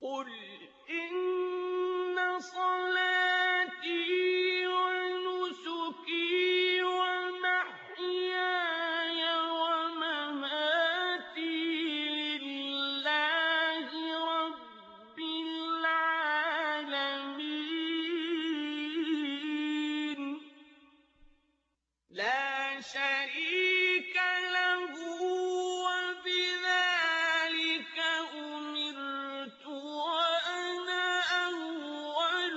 قُلْ إِنَّ صَلَاتِي وَنُسُكِي وَمَحْيَايَ وَمَمَاتِي لِلَّهِ رَبِّ الْعَالَمِينَ لَا شَرِيكَ لَهُ وَبِذَٰلِكَ أُمِرْتُ وَأَنَا أَوَّلُ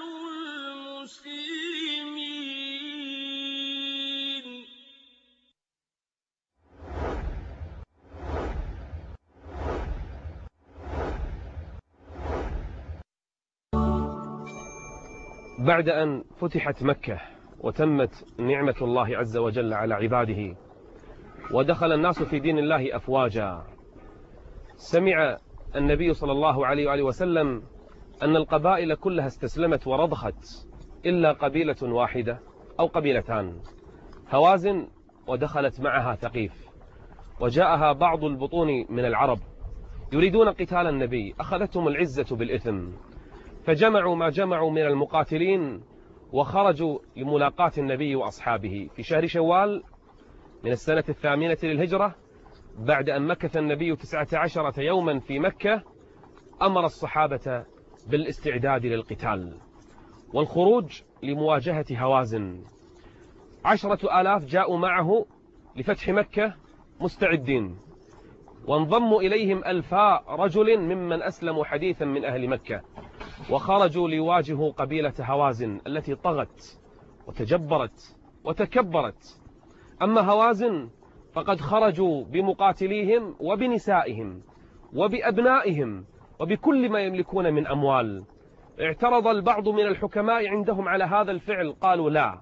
الْمُسْلِمِينَ بعد أن فتحت مكة وتمت نعمة الله عز وجل على عباده ودخل الناس في دين الله أفواجا، سمع النبي صلى الله عليه وآله وسلم أن القبائل كلها استسلمت ورضخت إلا قبيلة واحدة أو قبيلتان، هوازن ودخلت معها ثقيف، وجاءها بعض البطون من العرب يريدون قتال النبي، أخذتهم العزة بالإثم، فجمعوا ما جمعوا من المقاتلين وخرجوا لملاقاة النبي وأصحابه في شهر شوال من السنة 8 للهجرة. بعد أن مكث النبي 19 يوما في مكة أمر الصحابة بالاستعداد للقتال والخروج لمواجهة هوازن. 10,000 جاءوا معه لفتح مكة مستعدين، وانضموا إليهم 1000 رجل ممن أسلموا حديثا من أهل مكة، وخرجوا ليواجهوا قبيلة هوازن التي طغت وتجبرت وتكبرت. أما هوازن فقد خرجوا بمقاتليهم وبنسائهم وبأبنائهم وبكل ما يملكون من أموال. اعترض البعض من الحكماء عندهم على هذا الفعل، قالوا لا،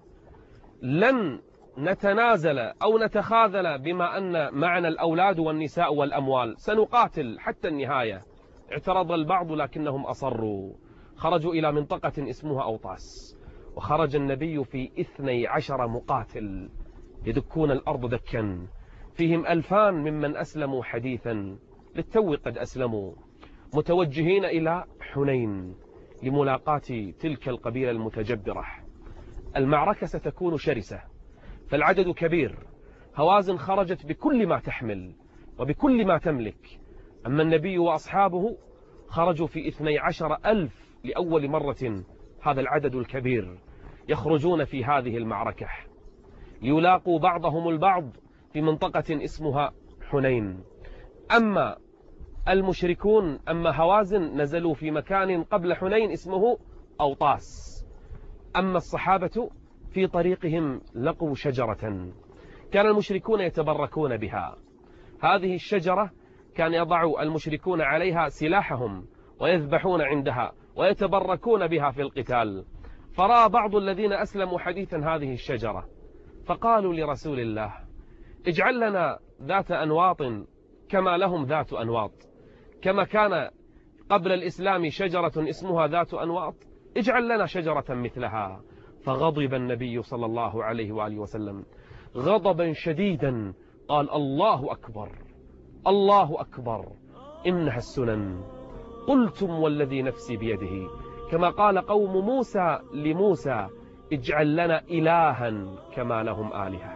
لن نتنازل أو نتخاذل بما أن معنا الأولاد والنساء والأموال، سنقاتل حتى النهاية. اعترض البعض لكنهم أصروا، خرجوا إلى منطقة اسمها أوطاس، وخرج النبي في 12 مقاتل يدكون الأرض دكا، فيهم 2000 ممن أسلموا حديثا للتو قد أسلموا، متوجهين إلى حنين لملاقاة تلك القبيلة المتجبرة. المعركة ستكون شرسة فالعدد كبير، هوازن خرجت بكل ما تحمل وبكل ما تملك، أما النبي وأصحابه خرجوا في 12,000 لأول مرة. هذا العدد الكبير يخرجون في هذه المعركة ليلاقوا بعضهم البعض في منطقة اسمها حنين. أما المشركون، أما هوازن، نزلوا في مكان قبل حنين اسمه أوطاس. أما الصحابة في طريقهم لقوا شجرة كان المشركون يتبركون بها. هذه الشجرة كان يضع المشركون عليها سلاحهم ويذبحون عندها ويتبركون بها في القتال. فرأى بعض الذين أسلموا حديثا هذه الشجرة فقالوا لرسول الله: اجعل لنا ذات أنواط كما لهم ذات أنواط، كما كان قبل الإسلام شجرة اسمها ذات أنواط، اجعل لنا شجرة مثلها. فغضب النبي صلى الله عليه وآله وسلم غضبا شديدا، قال: الله أكبر الله أكبر، إنها السنن. قلتم والذي نفسي بيده، كما قال قوم موسى لموسى: اجعل لنا إلها كما لهم آلهة.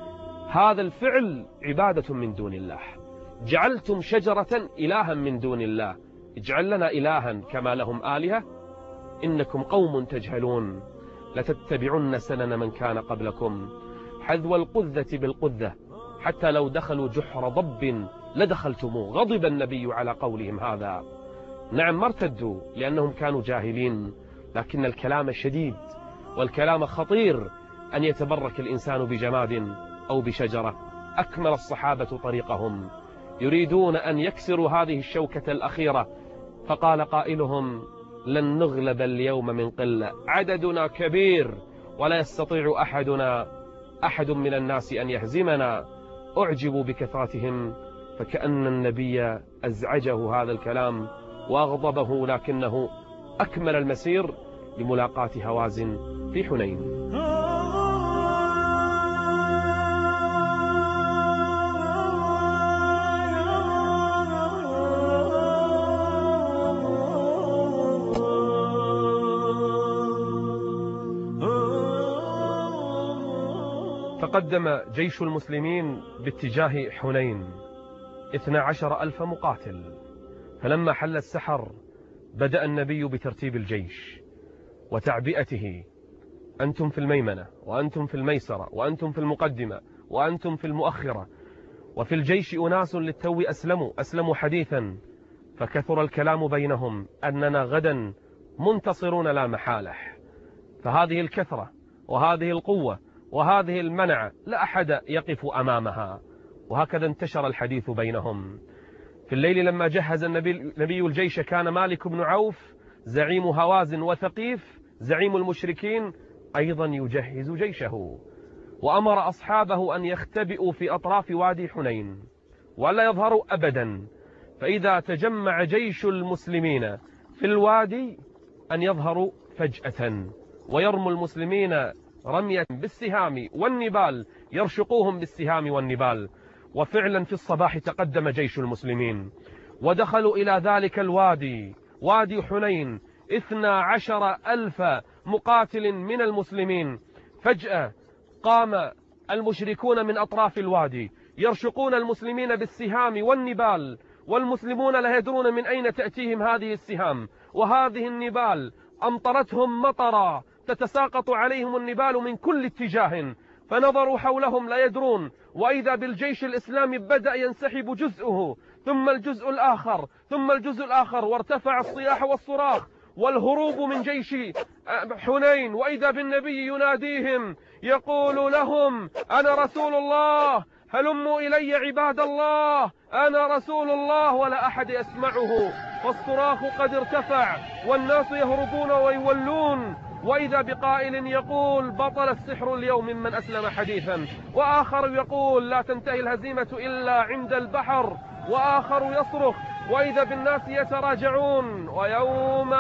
هذا الفعل عبادة من دون الله، جعلتم شجرة إلها من دون الله، اجعل لنا إلها كما لهم آلهة، إنكم قوم تجهلون، لتتبعن سنن من كان قبلكم حذو القذة بالقذة، حتى لو دخلوا جحر ضب لدخلتموه. غضب النبي على قولهم هذا. نعم، ما ارتدوا لأنهم كانوا جاهلين، لكن الكلام شديد والكلام خطير، أن يتبرك الإنسان بجماد أو بشجرة. أكمل الصحابة طريقهم يريدون أن يكسروا هذه الشوكة الأخيرة، فقال قائلهم: لن نغلب اليوم من قلة، عددنا كبير ولا يستطيع أحد من الناس أن يهزمنا. أعجبوا بكثرتهم، فكأن النبي أزعجه هذا الكلام وأغضبه، لكنه أكمل المسير لملاقاة هوازن في حنين. تقدم جيش المسلمين باتجاه حنين 12,000 مقاتل. فلما حل السحر بدأ النبي بترتيب الجيش وتعبئته: أنتم في الميمنة، وأنتم في الميسرة، وأنتم في المقدمة، وأنتم في المؤخرة. وفي الجيش أناس للتو أسلموا حديثا، فكثر الكلام بينهم أننا غدا منتصرون لا محالة. فهذه الكثرة وهذه القوة وهذه المنع لا أحد يقف أمامها. وهكذا انتشر الحديث بينهم. في الليل لما جهز النبي الجيش كان مالك بن عوف زعيم هوازن وثقيف زعيم المشركين أيضا يجهز جيشه، وأمر أصحابه أن يختبئوا في أطراف وادي حنين ولا يظهروا أبدا، فإذا تجمع جيش المسلمين في الوادي أن يظهروا فجأة ويرموا المسلمين رمية بالسهام والنبال، يرشقوهم بالسهام والنبال. وفعلا في الصباح تقدم جيش المسلمين ودخلوا إلى ذلك الوادي، وادي حنين، 12,000 مقاتل من المسلمين. فجأة قام المشركون من أطراف الوادي يرشقون المسلمين بالسهام والنبال، والمسلمون لا يدرون من أين تأتيهم هذه السهام وهذه النبال. أمطرتهم مطرا، تتساقط عليهم النبال من كل اتجاه، فنظروا حولهم لا يدرون، وإذا بالجيش الإسلامي بدأ ينسحب جزءه ثم الجزء الآخر ثم الجزء الآخر، وارتفع الصياح والصراخ والهروب من جيش حنين، وإذا بالنبي يناديهم يقول لهم: أنا رسول الله، هلموا إلي عباد الله، أنا رسول الله. ولا أحد يسمعه، والصراخ قد ارتفع والناس يهربون ويولون، وإذا بقائل يقول: بطل السحر اليوم ممن أسلم حديثا، وآخر يقول: لا تنتهي الهزيمة إلا عند البحر، وآخر يصرخ، وإذا بالناس يتراجعون. ويوم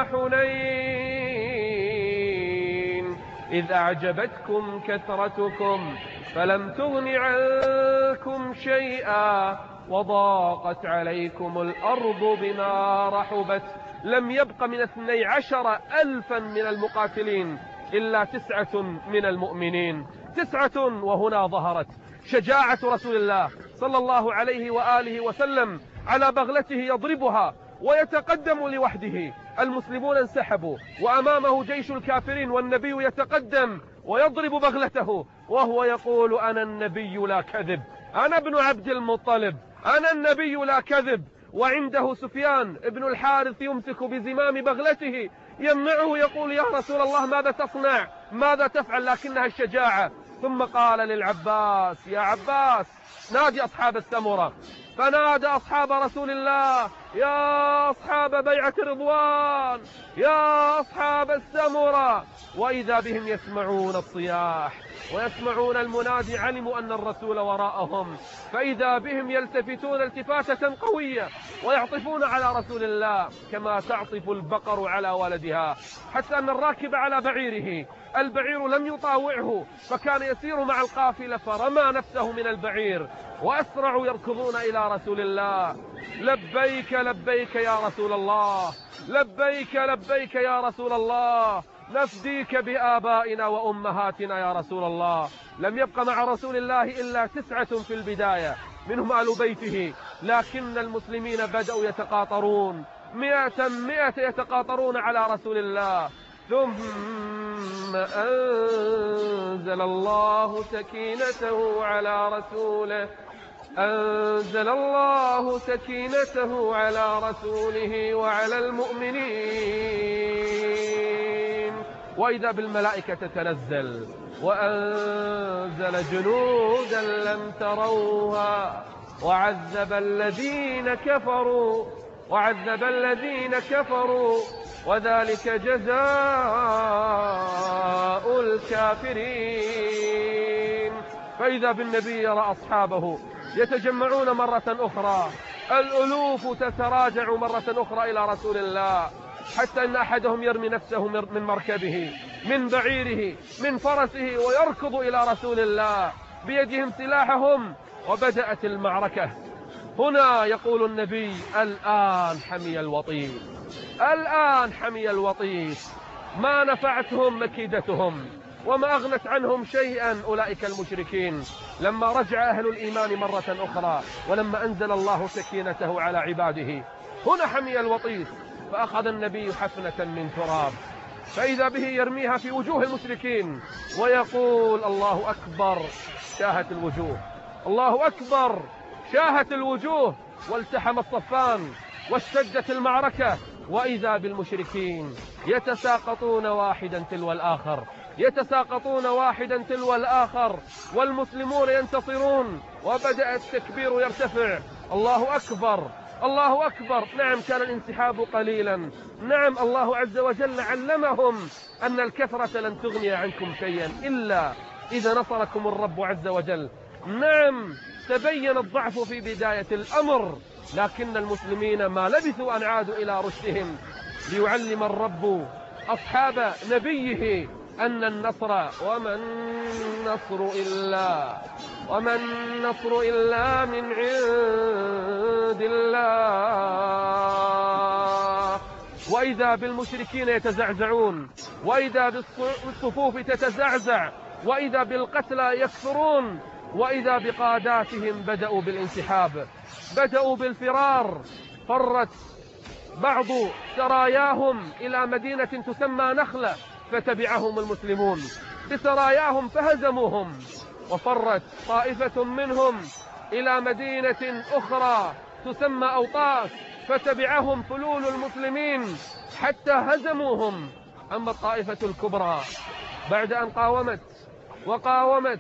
حنين إذ أعجبتكم كثرتكم فلم تغن عنكم شيئا وضاقت عليكم الأرض بما رحبت، لم يبق من 12,000 من المقاتلين إلا 9 من المؤمنين. 9. وهنا ظهرت شجاعة رسول الله صلى الله عليه وآله وسلم على بغلته يضربها ويتقدم لوحده. المسلمون انسحبوا وأمامه جيش الكافرين، والنبي يتقدم ويضرب بغلته وهو يقول: أنا النبي لا كذب، أنا ابن عبد المطلب، أنا النبي لا كذب. وعنده سفيان ابن الحارث يمسك بزمام بغلته يمنعه، يقول: يا رسول الله ماذا تصنع، ماذا تفعل؟ لكنها الشجاعة. ثم قال للعباس: يا عباس نادي أصحاب السمرة. فنادى أصحاب رسول الله: يا أصحاب بيعة رضوان، يا أصحاب السمرة. وإذا بهم يسمعون الصياح ويسمعون المنادي، علموا أن الرسول وراءهم، فإذا بهم يلتفتون التفاتة قوية ويعطفون على رسول الله كما تعطف البقر على ولدها، حتى أن الراكب على بعيره، البعير لم يطاوعه فكان يسير مع القافلة فرمى نفسه من البعير وأسرع يركضون إلى رسول الله: لبيك لبيك يا رسول الله، لبيك لبيك يا رسول الله، نفديك بآبائنا وأمهاتنا يا رسول الله. لم يبق مع رسول الله إلا 9 في البداية منهم آل بيته، لكن المسلمين بدأوا يتقاطرون 100 يتقاطرون على رسول الله. ثم أنزل الله سكينته على رسوله، أنزل الله سكينته على رسوله وعلى المؤمنين، وإذا بالملائكة تتنزل، وأنزل جنودا لم تروها وعذب الذين كفروا وذلك جزاء الكافرين. فإذا بالنبي يرى أصحابه يتجمعون مرة أخرى، الألوف تتراجع مرة أخرى إلى رسول الله، حتى أن أحدهم يرمي نفسه من مركبه، من بعيره، من فرسه، ويركض إلى رسول الله بيدهم سلاحهم. وبدأت المعركة. هنا يقول النبي: الآن حمي الوطيس، الآن حمي الوطيس. ما نفعتهم مكيدتهم، وما أغنت عنهم شيئا أولئك المشركين. لما رجع أهل الإيمان مرة أخرى ولما أنزل الله سكينته على عباده هنا حمي الوطيس، فأخذ النبي حفنة من تراب فإذا به يرميها في وجوه المشركين ويقول الله أكبر، شاهت الوجوه، الله أكبر، شاهت الوجوه، والتحم الصفان واشتدت المعركة، وإذا بالمشركين يتساقطون واحدا تلو الآخر، يتساقطون واحدا تلو الآخر، والمسلمون ينتصرون، وبدأ التكبير يرتفع، الله أكبر، الله أكبر. نعم كان الانسحاب قليلا، نعم الله عز وجل علمهم أن الكثرة لن تغني عنكم شيئا إلا إذا نصركم الرب عز وجل. نعم تبين الضعف في بداية الأمر، لكن المسلمين ما لبثوا أن عادوا إلى رشدهم ليعلم الرب أصحاب نبيه أن النصر وما النصر إلا من عند الله. وإذا بالمشركين يتزعزعون، وإذا بالصفوف تتزعزع، وإذا بالقتلى يكثرون، وإذا بقاداتهم بدأوا بالانسحاب، بدأوا بالفرار. فرت بعض سراياهم إلى مدينة تسمى نخلة فتبعهم المسلمون بسراياهم فهزموهم، وفرت طائفة منهم إلى مدينة أخرى تسمى أوطاس فتبعهم فلول المسلمين حتى هزموهم. أما الطائفة الكبرى بعد أن قاومت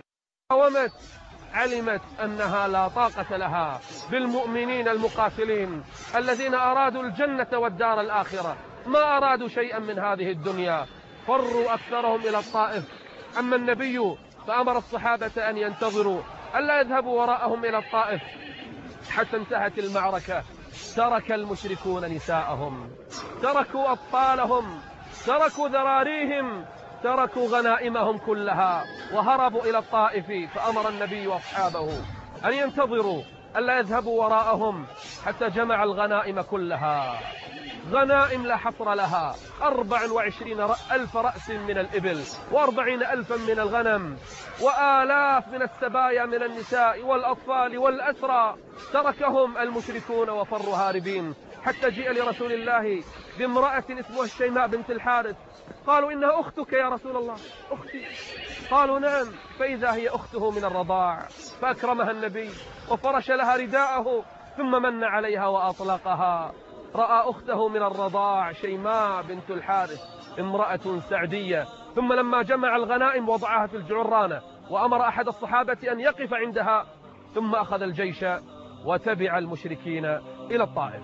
علمت أنها لا طاقة لها بالمؤمنين المقاتلين الذين أرادوا الجنة والدار الآخرة، ما أرادوا شيئا من هذه الدنيا، فروا أكثرهم إلى الطائف. أما النبي فأمر الصحابة أن ينتظروا ألا يذهبوا وراءهم إلى الطائف حتى انتهت المعركة. ترك المشركون نساءهم، تركوا أطفالهم، تركوا ذراريهم، تركوا غنائمهم كلها وهربوا إلى الطائف. فأمر النبي وأصحابه أن ينتظروا ألا يذهبوا وراءهم حتى جمع الغنائم كلها، غنائم لا حصر لها، 24,000 رأس من الإبل، و40,000 من الغنم، وآلاف من السبايا من النساء والأطفال والأسرى. تركهم المشركون وفروا هاربين حتى جيء لرسول الله بامرأة اسمها الشيماء بنت الحارث. قالوا إنها أختك يا رسول الله، أختي. قالوا نعم، فإذا هي أخته من الرضاع. فأكرمها النبي وفرش لها رداءه ثم من عليها وأطلقها. رأى أخته من الرضاع شيماء بنت الحارث امرأة سعدية. ثم لما جمع الغنائم وضعها في الجعرانة وأمر أحد الصحابة أن يقف عندها، ثم أخذ الجيش وتبع المشركين إلى الطائف.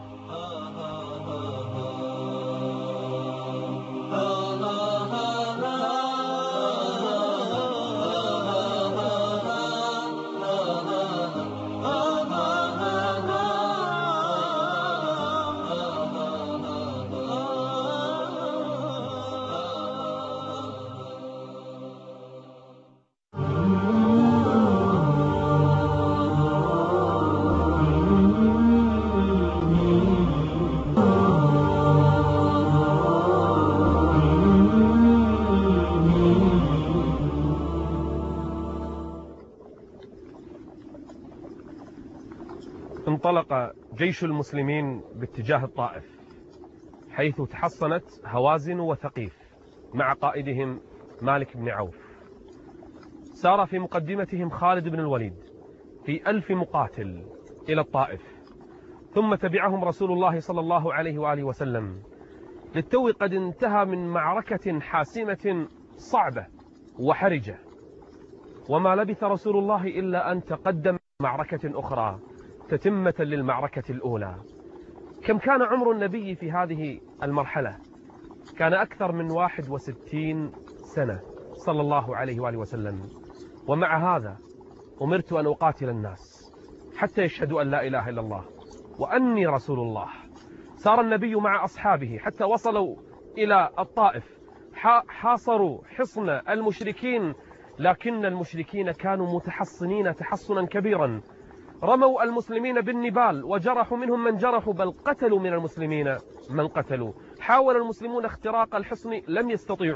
انطلق جيش المسلمين باتجاه الطائف، حيث تحصنت هوازن وثقيف مع قائدهم مالك بن عوف. سار في مقدمتهم خالد بن الوليد في 1000 مقاتل إلى الطائف، ثم تبعهم رسول الله صلى الله عليه وآله وسلم. للتو قد انتهى من معركة حاسمة صعبة وحرجة، وما لبث رسول الله إلا أن تقدم معركة أخرى تتمة للمعركة الأولى. كم كان عمر النبي في هذه المرحلة؟ كان أكثر من 61 سنة صلى الله عليه وآله وسلم. ومع هذا أمرت أن أقاتل الناس حتى يشهدوا أن لا إله إلا الله وأني رسول الله. سار النبي مع أصحابه حتى وصلوا إلى الطائف، حاصروا حصن المشركين، لكن المشركين كانوا متحصنين تحصنا كبيرا. رموا المسلمين بالنبال وجرحوا منهم من جرحوا، بل قتلوا من المسلمين من قتلوا. حاول المسلمون اختراق الحصن لم يستطيعوا،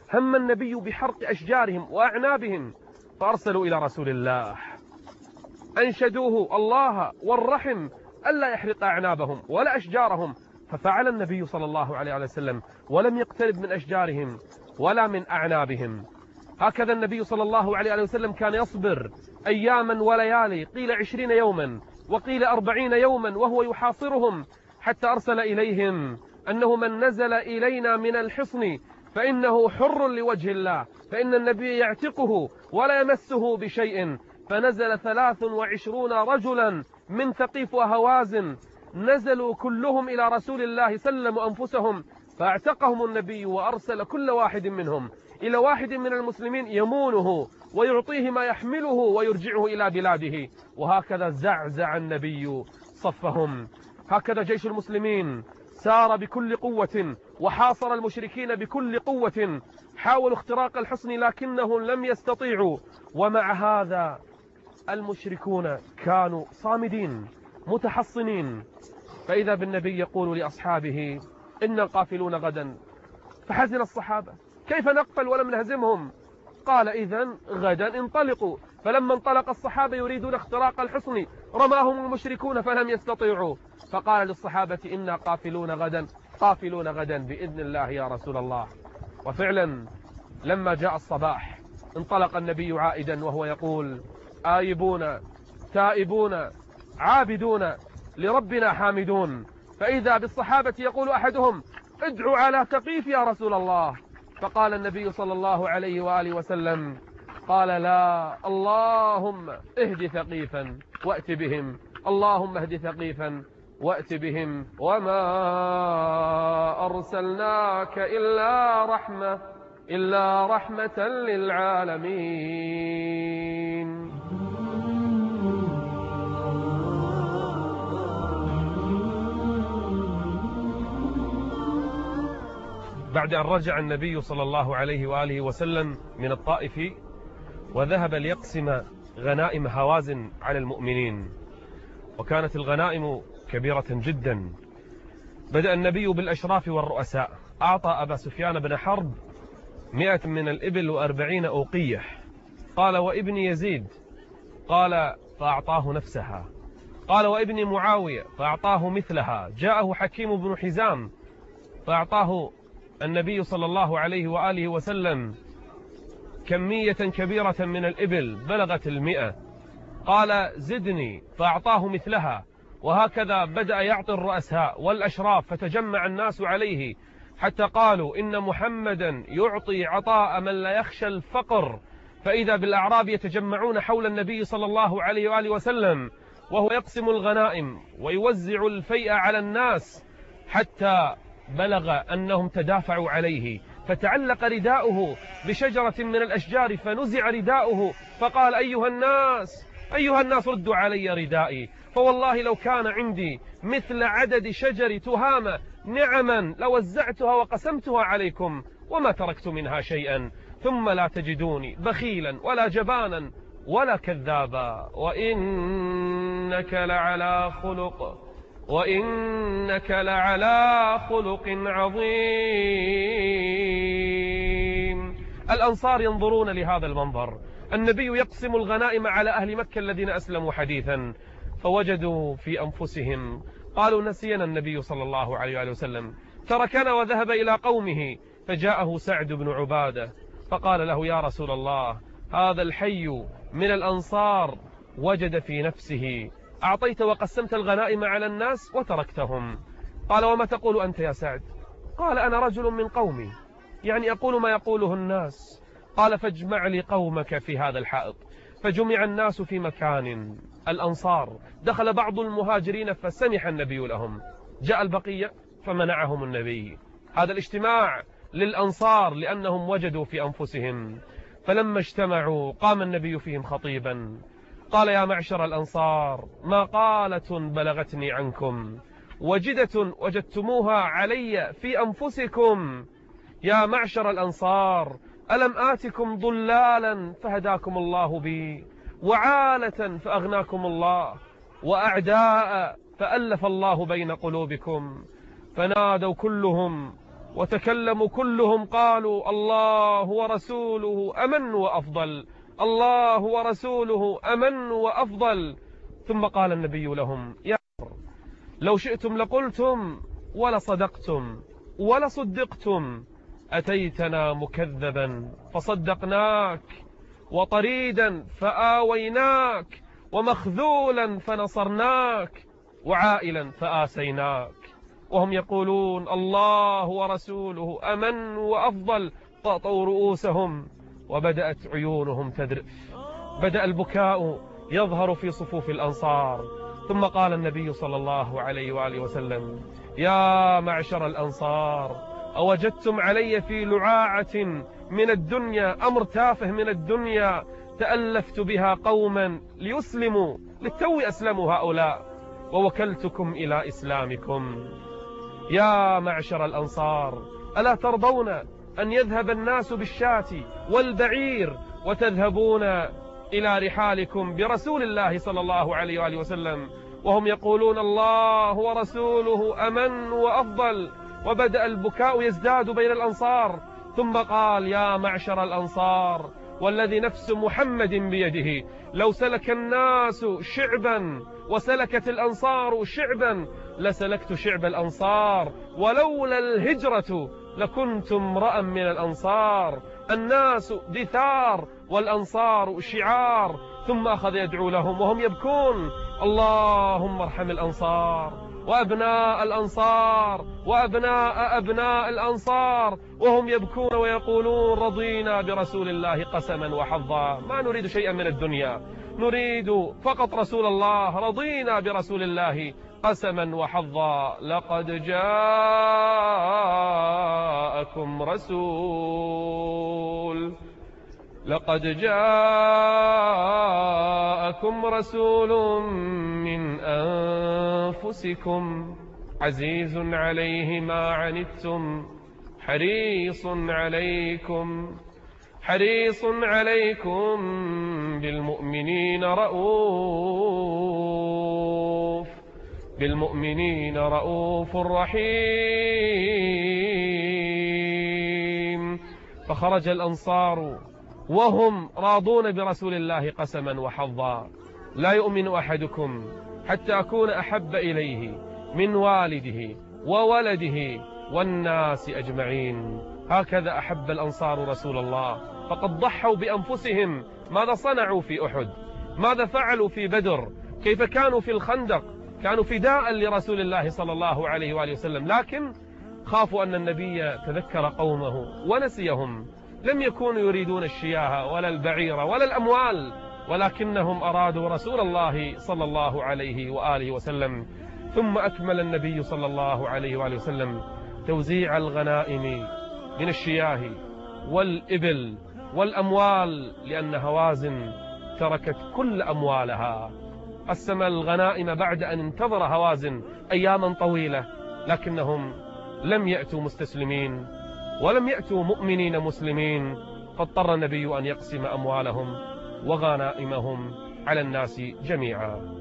هم النبي بحرق أشجارهم وأعنابهم، فأرسلوا إلى رسول الله أنشدوه الله والرحم ألا يحرق أعنابهم ولا أشجارهم، ففعل النبي صلى الله عليه وسلم ولم يقترب من أشجارهم ولا من أعنابهم. هكذا النبي صلى الله عليه وسلم كان يصبر أياما وليالي، قيل 20 يوما وقيل 40 يوما وهو يحاصرهم، حتى أرسل إليهم أنه من نزل إلينا من الحصن فإنه حر لوجه الله، فإن النبي يعتقه ولا يمسه بشيء. فنزل 23 رجلا من ثقيف وهوازن، نزلوا كلهم إلى رسول الله سلموا أنفسهم، فاعتقهم النبي وأرسل كل واحد منهم إلى واحد من المسلمين يمونه ويعطيه ما يحمله ويرجعه إلى بلاده. وهكذا زعزع النبي صفهم. هكذا جيش المسلمين سار بكل قوة وحاصر المشركين بكل قوة، حاولوا اختراق الحصن لكنهم لم يستطيعوا. ومع هذا المشركون كانوا صامدين متحصنين. فإذا بالنبي يقول لأصحابه إنا قافلون غدا، فحزن الصحابة كيف نقتل ولم نهزمهم؟ قال إذن غدا انطلقوا. فلما انطلق الصحابة يريدون اختراق الحصن رماهم المشركون فلم يستطيعوا، فقال للصحابة إنا قافلون غدا بإذن الله يا رسول الله. وفعلا لما جاء الصباح انطلق النبي عائدا وهو يقول آيبون تائبون عابدون لربنا حامدون. فإذا بالصحابة يقول أحدهم ادعوا على ثقيف يا رسول الله، فقال النبي صلى الله عليه وآله وسلم قال لا، اللهم اهد ثقيفا وأت بهم، اللهم اهد ثقيفا وأت بهم، وما أرسلناك إلا رحمة للعالمين. بعد أن رجع النبي صلى الله عليه وآله وسلم من الطائف وذهب ليقسم غنائم هوازن على المؤمنين، وكانت الغنائم كبيرة جدا، بدأ النبي بالأشراف والرؤساء. أعطى أبا سفيان بن حرب 100 من الإبل و40 أوقية، قال وابن يزيد، قال فأعطاه نفسها، قال وابن معاوية فأعطاه مثلها. جاءه حكيم بن حزام فأعطاه النبي صلى الله عليه وآله وسلم كمية كبيرة من الإبل بلغت 100، قال زدني فأعطاه مثلها. وهكذا بدأ يعطي الرؤساء والأشراف، فتجمع الناس عليه حتى قالوا إن محمدا يعطي عطاء من لا يخشى الفقر. فإذا بالأعراب يتجمعون حول النبي صلى الله عليه وآله وسلم وهو يقسم الغنائم ويوزع الفيء على الناس، حتى بلغ أنهم تدافعوا عليه، فتعلق رداؤه بشجرة من الأشجار فنزع رداؤه، فقال أيها الناس ردوا علي ردائي، فوالله لو كان عندي مثل عدد شجر تهامة نعما لوزعتها وقسمتها عليكم وما تركت منها شيئا، ثم لا تجدوني بخيلا ولا جبانا ولا كذابا، وإنك لعلى خلق عظيم. الأنصار ينظرون لهذا المنظر، النبي يقسم الغنائم على أهل مكة الذين أسلموا حديثا، فوجدوا في أنفسهم قالوا نسينا النبي صلى الله عليه وسلم، تركنا وذهب إلى قومه. فجاءه سعد بن عبادة فقال له يا رسول الله، هذا الحي من الأنصار وجد في نفسه أعطيت وقسمت الغنائم على الناس وتركتهم. قال وما تقول أنت يا سعد؟ قال أنا رجل من قومي، يعني أقول ما يقوله الناس. قال فاجمع لي قومك في هذا الحائط. فجمع الناس في مكان، الأنصار، دخل بعض المهاجرين فسمح النبي لهم، جاء البقية فمنعهم النبي. هذا الاجتماع للأنصار لأنهم وجدوا في أنفسهم. فلما اجتمعوا قام النبي فيهم خطيبا، قال يا معشر الأنصار، مقالة بلغتني عنكم وجدة وجدتموها علي في أنفسكم. يا معشر الأنصار، ألم آتكم ضلالا فهداكم الله بي، وعالة فأغناكم الله، وأعداء فألف الله بين قلوبكم. فنادوا كلهم وتكلموا كلهم قالوا الله ورسوله أمن وأفضل، الله ورسوله أمن وأفضل. ثم قال النبي لهم: يا لو شئتم لقلتم ولصدقتم ولصدقتم، أتيتنا مكذبا فصدقناك، وطريدا فآويناك، ومخذولا فنصرناك، وعائلا فآسيناك. وهم يقولون الله ورسوله أمن وأفضل. طأطوا رؤوسهم وبدأت عيونهم تذرف، بدأ البكاء يظهر في صفوف الأنصار. ثم قال النبي صلى الله عليه وآله وسلم: يا معشر الأنصار، أوجدتم علي في لعاعة من الدنيا، أمر تافه من الدنيا تألفت بها قوما ليسلموا، للتو أسلموا هؤلاء، ووكلتكم إلى إسلامكم. يا معشر الأنصار، ألا ترضون أن يذهب الناس بالشاة والبعير وتذهبون إلى رحالكم برسول الله صلى الله عليه وآله وسلم؟ وهم يقولون الله ورسوله أمن وأفضل. وبدأ البكاء يزداد بين الأنصار. ثم قال: يا معشر الأنصار، والذي نفس محمد بيده، لو سلك الناس شعبا وسلكت الأنصار شعبا لسلكت شعب الأنصار، ولولا الهجرة لكنت امرأ من الأنصار. الناس دثار والأنصار شعار. ثم أخذ يدعو لهم وهم يبكون: اللهم ارحم الأنصار وأبناء الأنصار وأبناء أبناء الأنصار. وهم يبكون ويقولون: رضينا برسول الله قسما وحظا، ما نريد شيئا من الدنيا، نريد فقط رسول الله، رضينا برسول الله قسما وحظا. لقد جاءكم رسول من أنفسكم عزيز عليه ما عنتم حريص عليكم بالمؤمنين رؤوف رحيم. فخرج الأنصار وهم راضون برسول الله قسما وحظا. لا يؤمن أحدكم حتى أكون أحب إليه من والده وولده والناس أجمعين. هكذا أحب الأنصار رسول الله، فقد ضحوا بأنفسهم. ماذا صنعوا في أحد؟ ماذا فعلوا في بدر؟ كيف كانوا في الخندق؟ كانوا فداء لرسول الله صلى الله عليه وآله وسلم، لكن خافوا أن النبي تذكر قومه ونسيهم. لم يكونوا يريدون الشياه ولا البعير ولا الأموال، ولكنهم أرادوا رسول الله صلى الله عليه وآله وسلم. ثم أكمل النبي صلى الله عليه وآله وسلم توزيع الغنائم من الشياه والإبل والأموال، لأن هوازن تركت كل أموالها. قسم الغنائم بعد أن انتظر هوازن أياما طويلة، لكنهم لم يأتوا مستسلمين ولم يأتوا مؤمنين مسلمين، فاضطر النبي أن يقسم أموالهم وغنائمهم على الناس جميعا.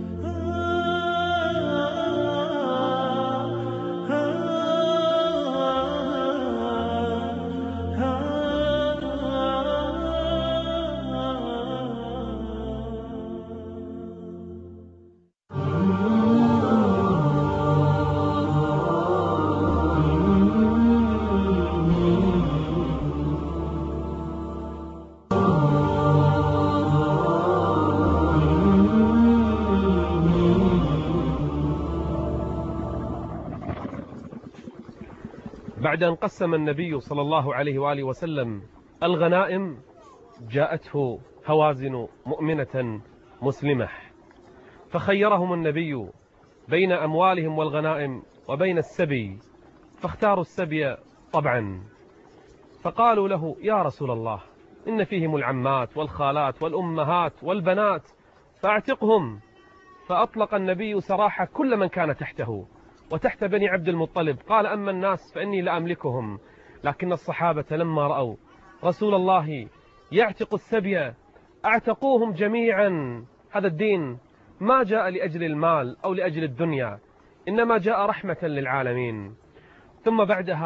بعد أن قسم النبي صلى الله عليه وآله وسلم الغنائم، جاءته هوازن مؤمنة مسلمة، فخيرهم النبي بين أموالهم والغنائم وبين السبي، فاختاروا السبي طبعا. فقالوا له: يا رسول الله، إن فيهم العمات والخالات والأمهات والبنات، فاعتقهم. فأطلق النبي سراح كل من كان تحته وتحت بني عبد المطلب. قال: أما الناس فإني لأملكهم. لكن الصحابة لما رأوا رسول الله يعتق السبي اعتقوهم جميعا. هذا الدين ما جاء لأجل المال أو لأجل الدنيا، إنما جاء رحمة للعالمين. ثم بعدها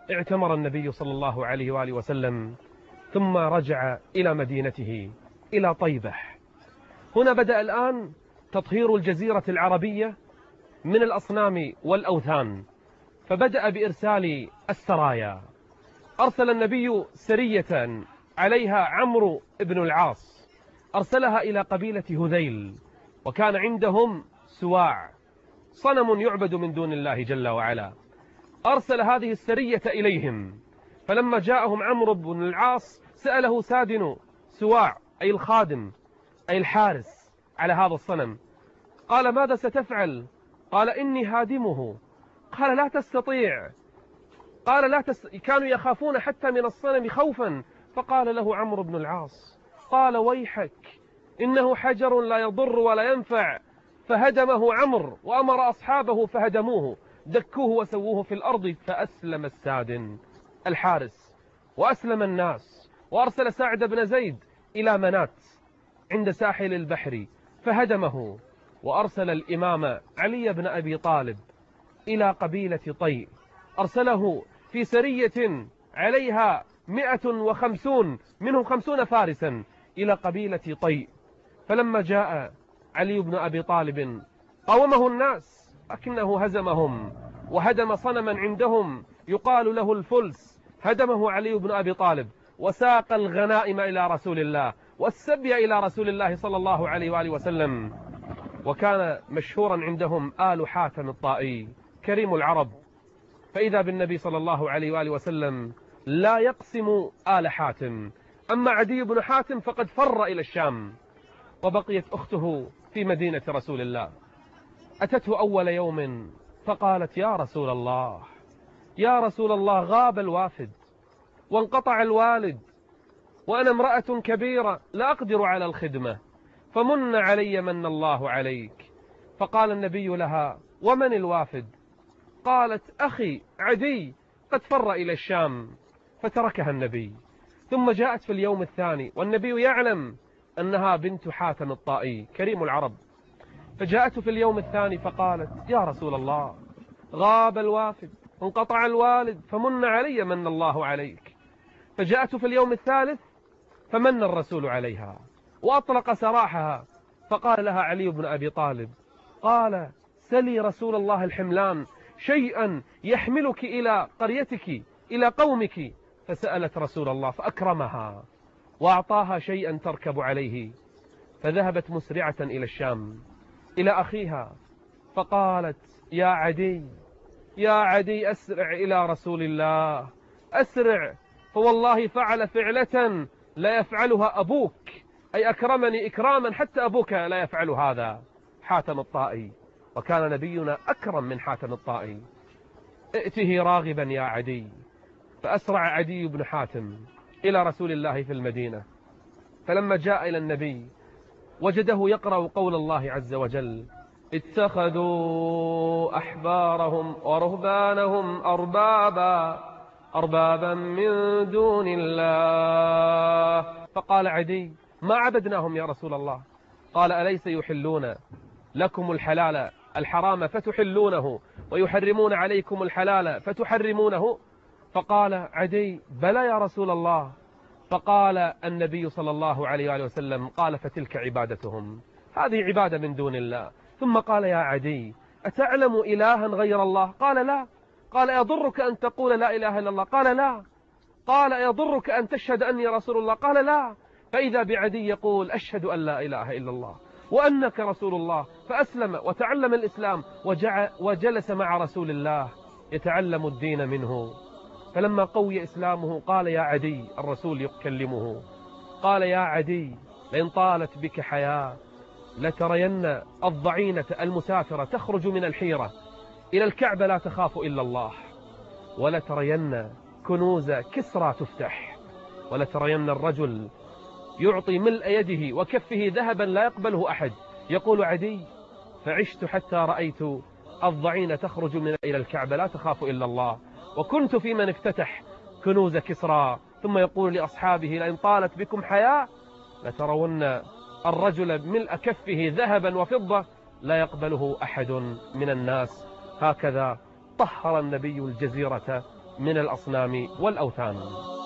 اعتمر النبي صلى الله عليه وآله وسلم، ثم رجع إلى مدينته إلى طيبة. هنا بدأ الآن تطهير الجزيرة العربية من الأصنام والأوثان، فبدأ بإرسال السرايا. أرسل النبي سرية عليها عمرو بن العاص، أرسلها إلى قبيلة هذيل، وكان عندهم سواع، صنم يعبد من دون الله جل وعلا. أرسل هذه السرية إليهم، فلما جاءهم عمرو بن العاص سأله سادن سواع، أي الخادم أي الحارس على هذا الصنم، قال: ماذا ستفعل؟ قال: إني هادمه. قال: لا تستطيع. قال: كانوا يخافون حتى من الصنم خوفا. فقال له عمرو بن العاص، قال: ويحك، إنه حجر لا يضر ولا ينفع. فهدمه عمرو وأمر أصحابه فهدموه، دكوه وسووه في الأرض. فأسلم السادن الحارس وأسلم الناس، وأرسل سعد بن زيد إلى منات عند ساحل البحر فهدمه، وأرسل الإمام علي بن أبي طالب إلى قبيلة طي، أرسله في سرية عليها 150 منهم 50 فارسا إلى قبيلة طي. فلما جاء علي بن أبي طالب قاومه الناس، لكنه هزمهم وهدم صنما عندهم يقال له الفلس، هدمه علي بن أبي طالب، وساق الغنائم إلى رسول الله والسبي إلى رسول الله صلى الله عليه وآله وسلم. وكان مشهورا عندهم آل حاتم الطائي كريم العرب، فإذا بالنبي صلى الله عليه وآله وسلم لا يقسم آل حاتم. أما عدي بن حاتم فقد فر إلى الشام، وبقيت أخته في مدينة رسول الله. أتته أول يوم فقالت: يا رسول الله، يا رسول الله، غاب الوافد وانقطع الوالد، وأنا امرأة كبيرة لا أقدر على الخدمة، فمن علي من الله عليك. فقال النبي لها: ومن الوافد؟ قالت: أخي عدي قد فر إلى الشام. فتركها النبي. ثم جاءت في اليوم الثاني والنبي يعلم أنها بنت حاتم الطائي كريم العرب، فجاءت في اليوم الثاني فقالت: يا رسول الله، غاب الوافد انقطع الوالد، فمن علي من الله عليك. فجاءت في اليوم الثالث فمن الرسول عليها وأطلق سراحها. فقال لها علي بن أبي طالب، قال: سلي رسول الله الحملان شيئا يحملك إلى قريتك إلى قومك. فسألت رسول الله فأكرمها وأعطاها شيئا تركب عليه، فذهبت مسرعة إلى الشام إلى أخيها، فقالت: يا عدي، يا عدي، أسرع إلى رسول الله، أسرع، فوالله فعل فعلة لا يفعلها أبوك، أي أكرمني إكراما حتى أبوك لا يفعل هذا، حاتم الطائي. وكان نبينا أكرم من حاتم الطائي. ائته راغبا يا عدي. فأسرع عدي بن حاتم إلى رسول الله في المدينة، فلما جاء إلى النبي وجده يقرأ قول الله عز وجل: اتخذوا أحبارهم ورهبانهم أربابا من دون الله. فقال عدي: ما عبدناهم يا رسول الله. قال: أليس يحلون لكم الحلال الحرام فتحلونه، ويحرمون عليكم الحلال فتحرمونه؟ فقال عدي: بلى يا رسول الله. فقال النبي صلى الله عليه وآله وسلم: قال: فتلك عبادتهم، هذه عبادة من دون الله. ثم قال: يا عدي، أتعلم إلها غير الله؟ قال: لا. قال: يضرك أن تقول لا إله إلا الله؟ قال: لا. قال: يضرك أن تشهد أني رسول الله؟ قال: لا. فإذا بعدي يقول: أشهد أن لا إله إلا الله وأنك رسول الله. فأسلم وتعلم الإسلام وجلس مع رسول الله يتعلم الدين منه. فلما قوي إسلامه قال: يا عدي، الرسول يكلمه، قال: يا عدي، لئن طالت بك حياة لترين الضعينة المسافرة تخرج من الحيرة إلى الكعبة لا تخاف إلا الله، ولترين كنوز كسرى تفتح، ولترين الرجل يعطي ملء يده وكفه ذهبا لا يقبله أحد. يقول عدي: فعشت حتى رأيت الضعينة تخرج إلى الكعبة لا تخاف إلا الله، وكنت في من افتتح كنوز كسرى. ثم يقول لأصحابه: لئن طالت بكم حياة لترون الرجل ملء كفه ذهبا وفضة لا يقبله أحد من الناس. هكذا طهر النبي الجزيرة من الأصنام والأوثان.